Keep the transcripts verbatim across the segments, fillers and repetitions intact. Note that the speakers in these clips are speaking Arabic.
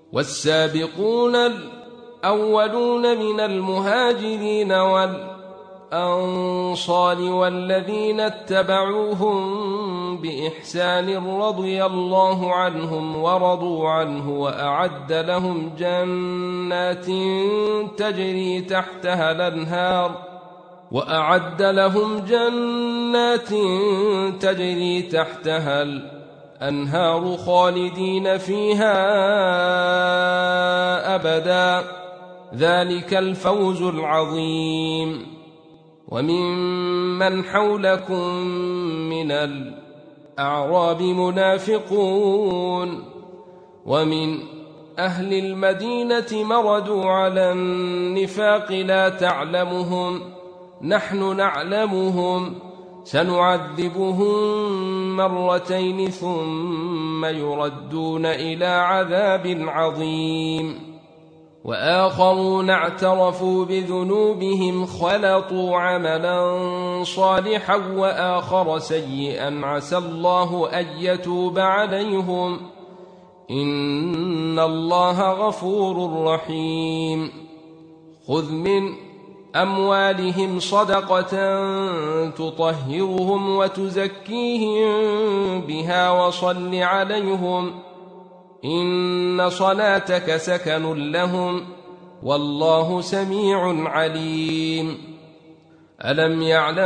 والسابقون الأولون من المهاجرين والأنصار والذين اتبعوهم بإحسان رضي الله عنهم ورضوا عنه وأعد لهم جنات تجري تحتها الأنهار وأعد لهم جنات تجري تحتها الأنهار خالدين فيها أبدا، ذلك الفوز العظيم. وممن حولكم من الأعراب منافقون ومن أهل المدينة مردوا على النفاق لا تعلمهم نحن نعلمهم سنعذبهم مرتين ثم يردون إلى عذاب عظيم. وآخرون اعترفوا بذنوبهم خلطوا عملا صالحا وآخر سيئا عسى الله أن يتوب عليهم إن الله غفور رحيم. خذ من أموالهم صدقة تطهرهم وتزكيهم بها وصل عليهم إن صلاتك سكن لهم والله سميع عليم. ألم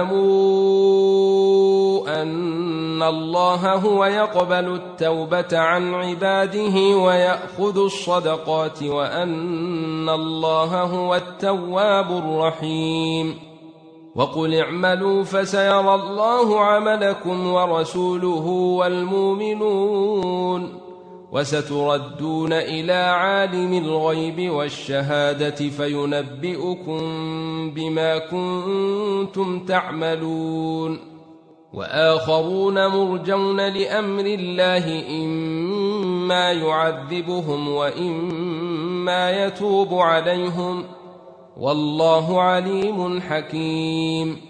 يعلموا أن الله هو يقبل التوبة عن عباده ويأخذ الصدقات وأن الله هو التواب الرحيم. وقل اعملوا فسيرى الله عملكم ورسوله والمؤمنون وستردون إلى عالم الغيب والشهادة فينبئكم بما كنتم تعملون. وآخرون مرجون لأمر الله إما يعذبهم وإما يتوب عليهم والله عليم حكيم.